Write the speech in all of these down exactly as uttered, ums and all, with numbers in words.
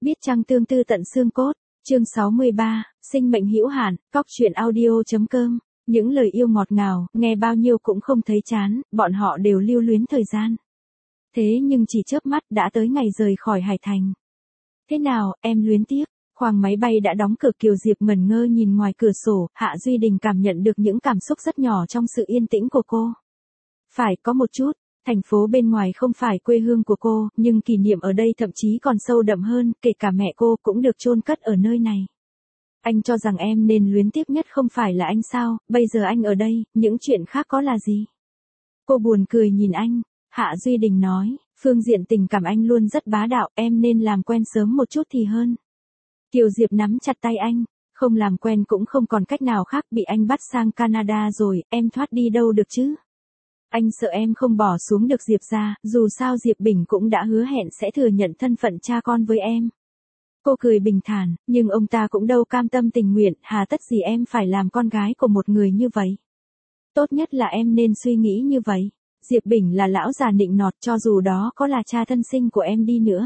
Biết chăng tương tư tận xương cốt, chương sáu mươi ba, sinh mệnh hữu hạn, cóc truyện audio.com. Những lời yêu ngọt ngào, nghe bao nhiêu cũng không thấy chán, bọn họ đều lưu luyến thời gian. Thế nhưng chỉ chớp mắt đã tới ngày rời khỏi Hải Thành. Thế nào, em luyến tiếc? Khoang máy bay đã đóng cửa, Kiều Diệp ngẩn ngơ nhìn ngoài cửa sổ, Hạ Duy Đình cảm nhận được những cảm xúc rất nhỏ trong sự yên tĩnh của cô. Phải có một chút, thành phố bên ngoài không phải quê hương của cô, nhưng kỷ niệm ở đây thậm chí còn sâu đậm hơn, kể cả mẹ cô cũng được chôn cất ở nơi này. Anh cho rằng em nên luyến tiếc nhất không phải là anh sao, bây giờ anh ở đây, những chuyện khác có là gì? Cô buồn cười nhìn anh, Hạ Duy Đình nói, phương diện tình cảm anh luôn rất bá đạo, em nên làm quen sớm một chút thì hơn. Kiều Diệp nắm chặt tay anh, không làm quen cũng không còn cách nào khác, bị anh bắt sang Canada rồi, em thoát đi đâu được chứ? Anh sợ em không bỏ xuống được Diệp ra, dù sao Diệp Bình cũng đã hứa hẹn sẽ thừa nhận thân phận cha con với em. Cô cười bình thản, nhưng ông ta cũng đâu cam tâm tình nguyện, hà tất gì em phải làm con gái của một người như vậy. Tốt nhất là em nên suy nghĩ như vậy. Diệp Bình là lão già nịnh nọt, cho dù đó có là cha thân sinh của em đi nữa.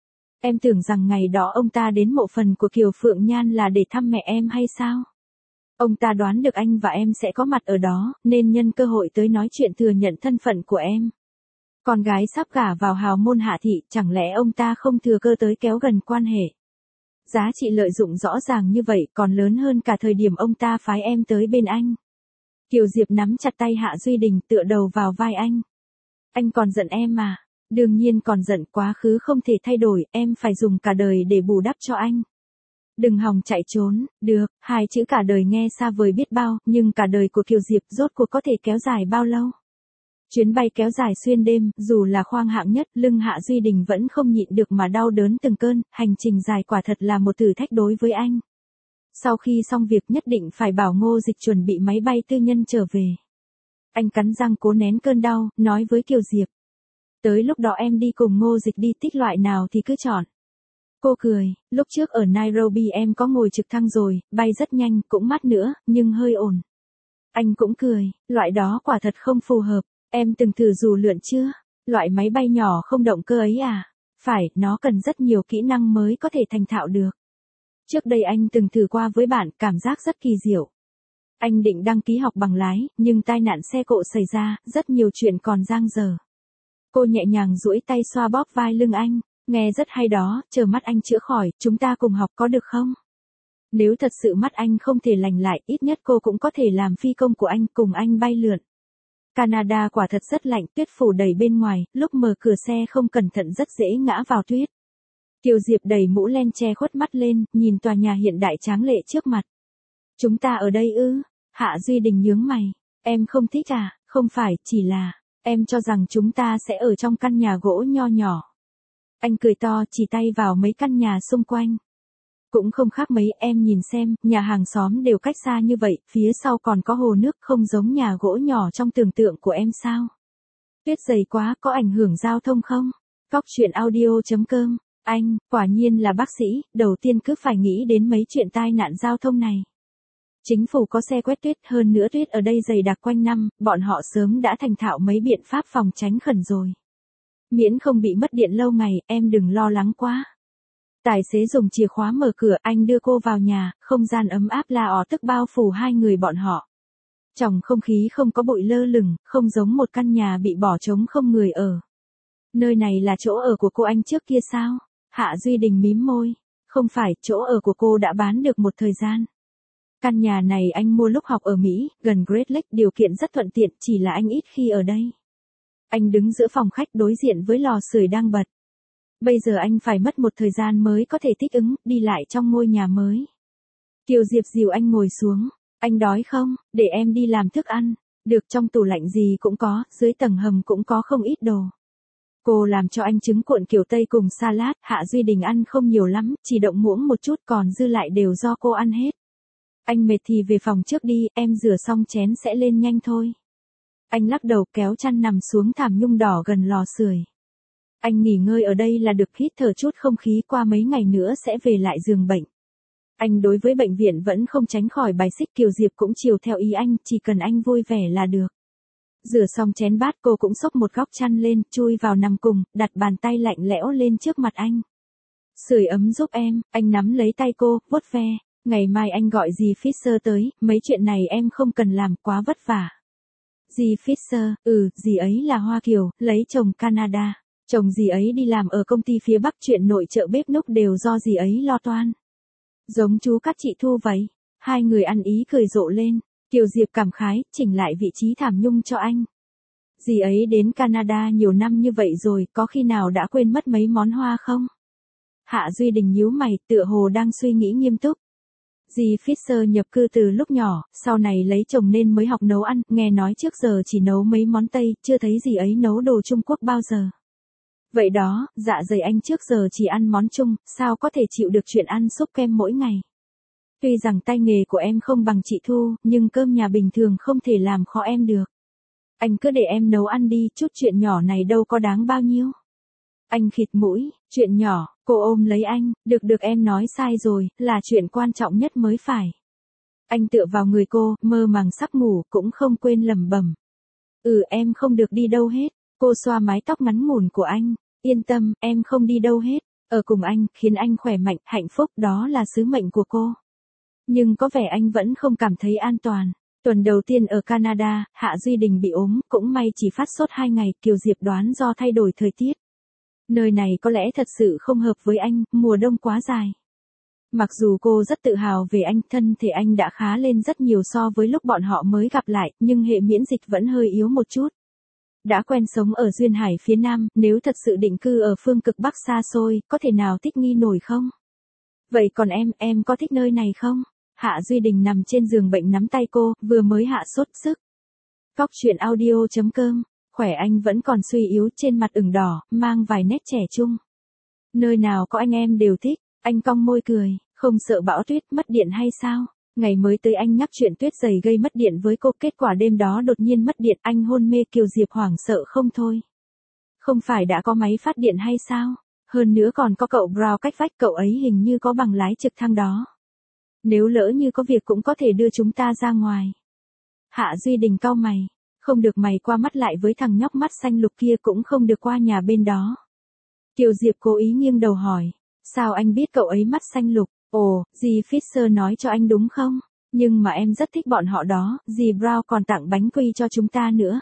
Em tưởng rằng ngày đó ông ta đến mộ phần của Kiều Phượng Nhan là để thăm mẹ em hay sao? Ông ta đoán được anh và em sẽ có mặt ở đó, nên nhân cơ hội tới nói chuyện thừa nhận thân phận của em. Con gái sắp gả vào hào môn Hạ thị, chẳng lẽ ông ta không thừa cơ tới kéo gần quan hệ? Giá trị lợi dụng rõ ràng như vậy còn lớn hơn cả thời điểm ông ta phái em tới bên anh. Kiều Diệp nắm chặt tay Hạ Duy Đình, tựa đầu vào vai anh. Anh còn giận em mà? Đương nhiên còn giận, quá khứ không thể thay đổi, em phải dùng cả đời để bù đắp cho anh. Đừng hòng chạy trốn, được, hai chữ cả đời nghe xa vời biết bao, nhưng cả đời của Kiều Diệp rốt cuộc có thể kéo dài bao lâu? Chuyến bay kéo dài xuyên đêm, dù là khoang hạng nhất, lưng Hạ Duy Đình vẫn không nhịn được mà đau đớn từng cơn, hành trình dài quả thật là một thử thách đối với anh. Sau khi xong việc nhất định phải bảo Ngô Dịch chuẩn bị máy bay tư nhân trở về. Anh cắn răng cố nén cơn đau, nói với Kiều Diệp. Tới lúc đó em đi cùng Ngô Dịch đi, tích loại nào thì cứ chọn. Cô cười, lúc trước ở Nairobi em có ngồi trực thăng rồi, bay rất nhanh, cũng mát nữa, nhưng hơi ồn. Anh cũng cười, loại đó quả thật không phù hợp, em từng thử dù lượn chưa? Loại máy bay nhỏ không động cơ ấy à? Phải, nó cần rất nhiều kỹ năng mới có thể thành thạo được. Trước đây anh từng thử qua với bạn, cảm giác rất kỳ diệu. Anh định đăng ký học bằng lái, nhưng tai nạn xe cộ xảy ra, rất nhiều chuyện còn dang dở. Cô nhẹ nhàng duỗi tay xoa bóp vai lưng anh, nghe rất hay đó, chờ mắt anh chữa khỏi, chúng ta cùng học có được không? Nếu thật sự mắt anh không thể lành lại, ít nhất cô cũng có thể làm phi công của anh, cùng anh bay lượn. Canada quả thật rất lạnh, tuyết phủ đầy bên ngoài, lúc mở cửa xe không cẩn thận rất dễ ngã vào tuyết. Kiều Diệp đẩy mũ len che khuất mắt lên, nhìn tòa nhà hiện đại tráng lệ trước mặt. Chúng ta ở đây ư? Hạ Duy Đình nhướng mày. Em không thích à? Không phải, chỉ là, em cho rằng chúng ta sẽ ở trong căn nhà gỗ nho nhỏ. Anh cười to, chỉ tay vào mấy căn nhà xung quanh. Cũng không khác mấy, em nhìn xem, nhà hàng xóm đều cách xa như vậy, phía sau còn có hồ nước, không giống nhà gỗ nhỏ trong tưởng tượng của em sao? Tuyết dày quá, có ảnh hưởng giao thông không? Cóc truyện audio.com. Anh, quả nhiên là bác sĩ, đầu tiên cứ phải nghĩ đến mấy chuyện tai nạn giao thông này. Chính phủ có xe quét tuyết, hơn nữa tuyết ở đây dày đặc quanh năm, bọn họ sớm đã thành thạo mấy biện pháp phòng tránh khẩn rồi. Miễn không bị mất điện lâu ngày, em đừng lo lắng quá. Tài xế dùng chìa khóa mở cửa, anh đưa cô vào nhà, không gian ấm áp la ó tức bao phủ hai người bọn họ. Trong không khí không có bụi lơ lửng, không giống một căn nhà bị bỏ trống không người ở. Nơi này là chỗ ở của cô anh trước kia sao? Hạ Duy Đình mím môi. Không phải, chỗ ở của cô đã bán được một thời gian. Căn nhà này anh mua lúc học ở Mỹ, gần Great Lake, điều kiện rất thuận tiện, chỉ là anh ít khi ở đây. Anh đứng giữa phòng khách đối diện với lò sưởi đang bật. Bây giờ anh phải mất một thời gian mới có thể thích ứng, đi lại trong ngôi nhà mới. Kiều Diệp dìu anh ngồi xuống. Anh đói không? Để em đi làm thức ăn. Được, trong tủ lạnh gì cũng có, dưới tầng hầm cũng có không ít đồ. Cô làm cho anh trứng cuộn kiểu Tây cùng salad, Hạ Duy Đình ăn không nhiều lắm, chỉ động muỗng một chút, còn dư lại đều do cô ăn hết. Anh mệt thì về phòng trước đi, em rửa xong chén sẽ lên nhanh thôi. Anh lắc đầu kéo chăn nằm xuống thảm nhung đỏ gần lò sưởi. Anh nghỉ ngơi ở đây là được, hít thở chút không khí, qua mấy ngày nữa sẽ về lại giường bệnh. Anh đối với bệnh viện vẫn không tránh khỏi bài xích, Kiều Diệp cũng chiều theo ý anh, chỉ cần anh vui vẻ là được. Rửa xong chén bát, cô cũng xốc một góc chăn lên, chui vào nằm cùng, đặt bàn tay lạnh lẽo lên trước mặt anh. Sưởi ấm giúp em, anh nắm lấy tay cô, vuốt ve. Ngày mai anh gọi dì Fisher tới, mấy chuyện này em không cần làm, quá vất vả. Dì Fisher, ừ, dì ấy là Hoa Kiều, lấy chồng Canada. Chồng dì ấy đi làm ở công ty phía Bắc, chuyện nội trợ bếp núc đều do dì ấy lo toan. Giống chú các chị Thu vậy. Hai người ăn ý cười rộ lên. Kiều Diệp cảm khái, chỉnh lại vị trí thảm nhung cho anh. Dì ấy đến Canada nhiều năm như vậy rồi, có khi nào đã quên mất mấy món hoa không? Hạ Duy Đình nhíu mày, tựa hồ đang suy nghĩ nghiêm túc. Dì Fisher nhập cư từ lúc nhỏ, sau này lấy chồng nên mới học nấu ăn, nghe nói trước giờ chỉ nấu mấy món Tây, chưa thấy dì ấy nấu đồ Trung Quốc bao giờ. Vậy đó, dạ dày anh trước giờ chỉ ăn món Trung, sao có thể chịu được chuyện ăn súp kem mỗi ngày. Tuy rằng tay nghề của em không bằng chị Thu, nhưng cơm nhà bình thường không thể làm khó em được. Anh cứ để em nấu ăn đi, chút chuyện nhỏ này đâu có đáng bao nhiêu. Anh khịt mũi, chuyện nhỏ, cô ôm lấy anh, được được em nói sai rồi, là chuyện quan trọng nhất mới phải. Anh tựa vào người cô, mơ màng sắp ngủ, cũng không quên lẩm bẩm. Ừ, em không được đi đâu hết. Cô xoa mái tóc ngắn ngủn của anh. Yên tâm, em không đi đâu hết. Ở cùng anh, khiến anh khỏe mạnh, hạnh phúc, đó là sứ mệnh của cô. Nhưng có vẻ anh vẫn không cảm thấy an toàn. Tuần đầu tiên ở Canada, Hạ Duy Đình bị ốm, cũng may chỉ phát sốt hai ngày, Kiều Diệp đoán do thay đổi thời tiết. Nơi này có lẽ thật sự không hợp với anh, mùa đông quá dài. Mặc dù cô rất tự hào về anh, thân thể anh đã khá lên rất nhiều so với lúc bọn họ mới gặp lại, nhưng hệ miễn dịch vẫn hơi yếu một chút. Đã quen sống ở duyên hải phía Nam, nếu thật sự định cư ở phương cực Bắc xa xôi, có thể nào thích nghi nổi không? Vậy còn em, em có thích nơi này không? Hạ Duy Đình nằm trên giường bệnh nắm tay cô, vừa mới hạ sốt sức. Cóc truyện audio chấm com, khỏe anh vẫn còn suy yếu, trên mặt ửng đỏ, mang vài nét trẻ trung. Nơi nào có anh em đều thích, anh cong môi cười, không sợ bão tuyết mất điện hay sao? Ngày mới tới anh nhắc chuyện tuyết dày gây mất điện với cô, kết quả đêm đó đột nhiên mất điện, anh hôn mê. Kiều Diệp hoảng sợ không thôi. Không phải đã có máy phát điện hay sao? Hơn nữa còn có cậu Brown cách vách, cậu ấy hình như có bằng lái trực thăng đó. Nếu lỡ như có việc cũng có thể đưa chúng ta ra ngoài. Hạ Duy Đình cau mày, không được mày qua mắt lại với thằng nhóc mắt xanh lục kia, cũng không được qua nhà bên đó. Kiều Diệp cố ý nghiêng đầu hỏi, sao anh biết cậu ấy mắt xanh lục? Ồ, dì Fisher nói cho anh đúng không? Nhưng mà em rất thích bọn họ đó, dì Brown còn tặng bánh quy cho chúng ta nữa.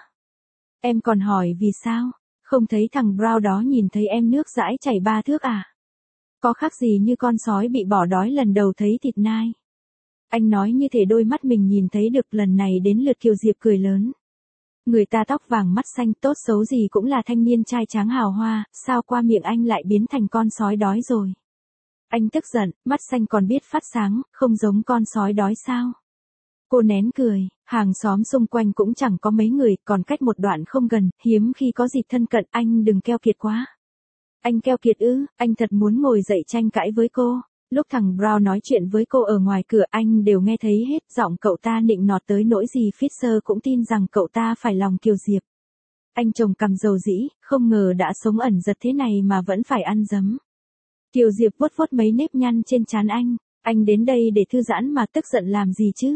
Em còn hỏi vì sao? Không thấy thằng Brown đó nhìn thấy em nước dãi chảy ba thước à? Có khác gì như con sói bị bỏ đói lần đầu thấy thịt nai. Anh nói như thể đôi mắt mình nhìn thấy được. Lần này đến lượt Kiều Diệp cười lớn. Người ta tóc vàng mắt xanh, tốt xấu gì cũng là thanh niên trai tráng hào hoa, sao qua miệng anh lại biến thành con sói đói rồi? Anh tức giận, mắt xanh còn biết phát sáng, không giống con sói đói sao? Cô nén cười, hàng xóm xung quanh cũng chẳng có mấy người, còn cách một đoạn không gần, hiếm khi có dịp thân cận, anh đừng keo kiệt quá. Anh keo kiệt ư? Anh thật muốn ngồi dậy tranh cãi với cô. Lúc thằng Brown nói chuyện với cô ở ngoài cửa, anh đều nghe thấy hết, giọng cậu ta nịnh nọt tới nỗi gì Fisher cũng tin rằng cậu ta phải lòng Kiều Diệp. Anh chồng cằm dầu dĩ, không ngờ đã sống ẩn giật thế này mà vẫn phải ăn dấm. Kiều Diệp vuốt vuốt mấy nếp nhăn trên trán anh, anh đến đây để thư giãn mà tức giận làm gì chứ?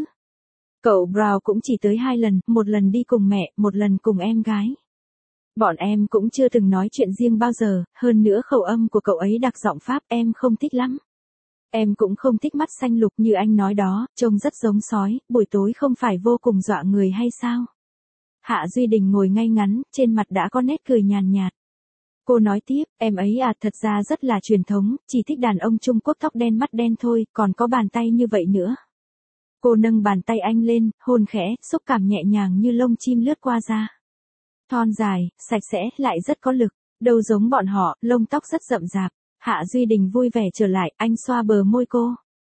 Cậu Brown cũng chỉ tới hai lần, một lần đi cùng mẹ, một lần cùng em gái. Bọn em cũng chưa từng nói chuyện riêng bao giờ, hơn nữa khẩu âm của cậu ấy đặc giọng Pháp, em không thích lắm. Em cũng không thích mắt xanh lục như anh nói đó, trông rất giống sói, buổi tối không phải vô cùng dọa người hay sao? Hạ Duy Đình ngồi ngay ngắn, trên mặt đã có nét cười nhàn nhạt. Cô nói tiếp, em ấy à, thật ra rất là truyền thống, chỉ thích đàn ông Trung Quốc tóc đen mắt đen thôi, còn có bàn tay như vậy nữa. Cô nâng bàn tay anh lên, hôn khẽ, xúc cảm nhẹ nhàng như lông chim lướt qua da. Thon dài, sạch sẽ, lại rất có lực, đâu giống bọn họ, lông tóc rất rậm rạp. Hạ Duy Đình vui vẻ trở lại, anh xoa bờ môi cô.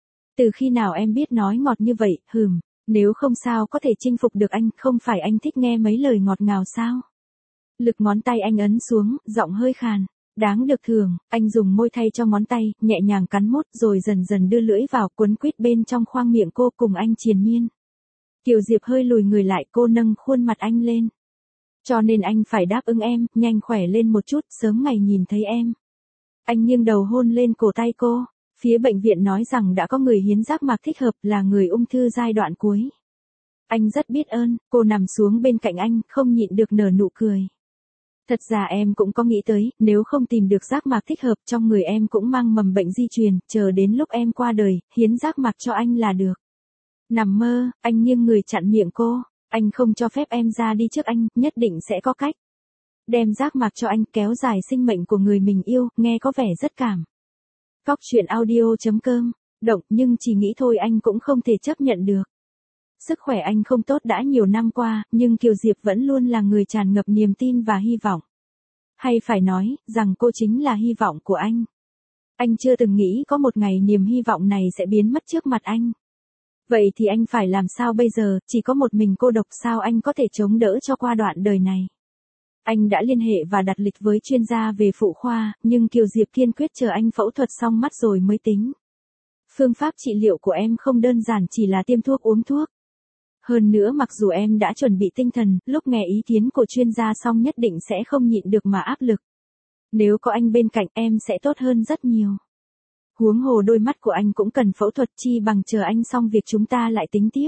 Từ khi nào em biết nói ngọt như vậy, hừm, nếu không sao có thể chinh phục được anh, không phải anh thích nghe mấy lời ngọt ngào sao? Lực ngón tay anh ấn xuống, giọng hơi khàn. Đáng được thường, anh dùng môi thay cho ngón tay, nhẹ nhàng cắn mút rồi dần dần đưa lưỡi vào quấn quýt bên trong khoang miệng cô cùng anh triền miên. Kiều Diệp hơi lùi người lại, cô nâng khuôn mặt anh lên. Cho nên anh phải đáp ứng em, nhanh khỏe lên một chút, sớm ngày nhìn thấy em. Anh nghiêng đầu hôn lên cổ tay cô. Phía bệnh viện nói rằng đã có người hiến giác mạc thích hợp, là người ung thư giai đoạn cuối. Anh rất biết ơn, cô nằm xuống bên cạnh anh, không nhịn được nở nụ cười. Thật ra em cũng có nghĩ tới, nếu không tìm được giác mạc thích hợp trong người em cũng mang mầm bệnh di truyền, chờ đến lúc em qua đời, hiến giác mạc cho anh là được. Nằm mơ, anh nghiêng người chặn miệng cô, anh không cho phép em ra đi trước anh, nhất định sẽ có cách. Đem giác mạc cho anh, kéo dài sinh mệnh của người mình yêu, nghe có vẻ rất cảm. Cóc truyện audio chấm com, động nhưng chỉ nghĩ thôi anh cũng không thể chấp nhận được. Sức khỏe anh không tốt đã nhiều năm qua, nhưng Kiều Diệp vẫn luôn là người tràn ngập niềm tin và hy vọng. Hay phải nói, rằng cô chính là hy vọng của anh. Anh chưa từng nghĩ có một ngày niềm hy vọng này sẽ biến mất trước mặt anh. Vậy thì anh phải làm sao bây giờ, chỉ có một mình cô độc sao anh có thể chống đỡ cho qua đoạn đời này. Anh đã liên hệ và đặt lịch với chuyên gia về phụ khoa, nhưng Kiều Diệp kiên quyết chờ anh phẫu thuật xong mắt rồi mới tính. Phương pháp trị liệu của em không đơn giản chỉ là tiêm thuốc uống thuốc. Hơn nữa mặc dù em đã chuẩn bị tinh thần, lúc nghe ý kiến của chuyên gia xong nhất định sẽ không nhịn được mà áp lực. Nếu có anh bên cạnh em sẽ tốt hơn rất nhiều. Huống hồ đôi mắt của anh cũng cần phẫu thuật chi bằng chờ anh xong việc chúng ta lại tính tiếp.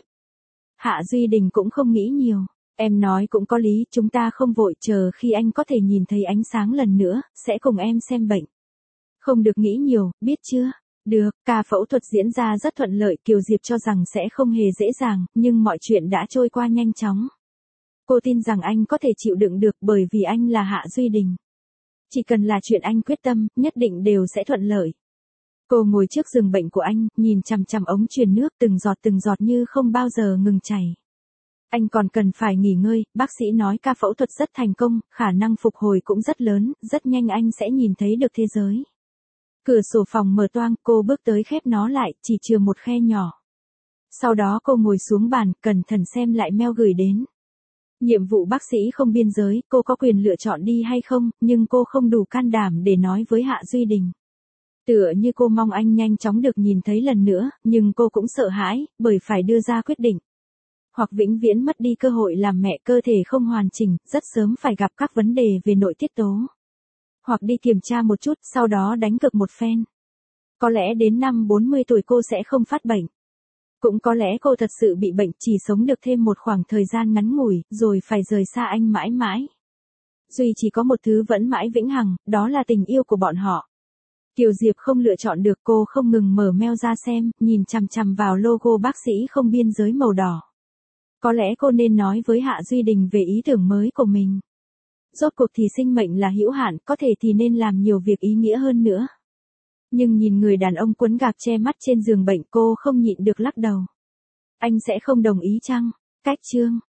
Hạ Duy Đình cũng không nghĩ nhiều. Em nói cũng có lý, chúng ta không vội, chờ khi anh có thể nhìn thấy ánh sáng lần nữa, sẽ cùng em xem bệnh. Không được nghĩ nhiều, biết chưa? Được, ca phẫu thuật diễn ra rất thuận lợi, Kiều Diệp cho rằng sẽ không hề dễ dàng, nhưng mọi chuyện đã trôi qua nhanh chóng. Cô tin rằng anh có thể chịu đựng được bởi vì anh là Hạ Duy Đình. Chỉ cần là chuyện anh quyết tâm, nhất định đều sẽ thuận lợi. Cô ngồi trước giường bệnh của anh, nhìn chằm chằm ống truyền nước từng giọt từng giọt như không bao giờ ngừng chảy. Anh còn cần phải nghỉ ngơi, bác sĩ nói ca phẫu thuật rất thành công, khả năng phục hồi cũng rất lớn, rất nhanh anh sẽ nhìn thấy được thế giới. Cửa sổ phòng mở toang, cô bước tới khép nó lại, chỉ chừa một khe nhỏ. Sau đó cô ngồi xuống bàn, cẩn thận xem lại mail gửi đến. Nhiệm vụ bác sĩ không biên giới, cô có quyền lựa chọn đi hay không, nhưng cô không đủ can đảm để nói với Hạ Duy Đình. Tựa như cô mong anh nhanh chóng được nhìn thấy lần nữa, nhưng cô cũng sợ hãi, bởi phải đưa ra quyết định. Hoặc vĩnh viễn mất đi cơ hội làm mẹ, cơ thể không hoàn chỉnh, rất sớm phải gặp các vấn đề về nội tiết tố. Hoặc đi kiểm tra một chút, sau đó đánh cược một phen. Có lẽ đến năm bốn mươi tuổi cô sẽ không phát bệnh. Cũng có lẽ cô thật sự bị bệnh, chỉ sống được thêm một khoảng thời gian ngắn ngủi, rồi phải rời xa anh mãi mãi. Duy chỉ có một thứ vẫn mãi vĩnh hằng, đó là tình yêu của bọn họ. Kiều Diệp không lựa chọn được, cô không ngừng mở mail ra xem, nhìn chằm chằm vào logo bác sĩ không biên giới màu đỏ. Có lẽ cô nên nói với Hạ Duy Đình về ý tưởng mới của mình. Rốt cuộc thì sinh mệnh là hữu hạn, có thể thì nên làm nhiều việc ý nghĩa hơn nữa. Nhưng nhìn người đàn ông quấn gạc che mắt trên giường bệnh, cô không nhịn được lắc đầu. Anh sẽ không đồng ý chăng? Cách chương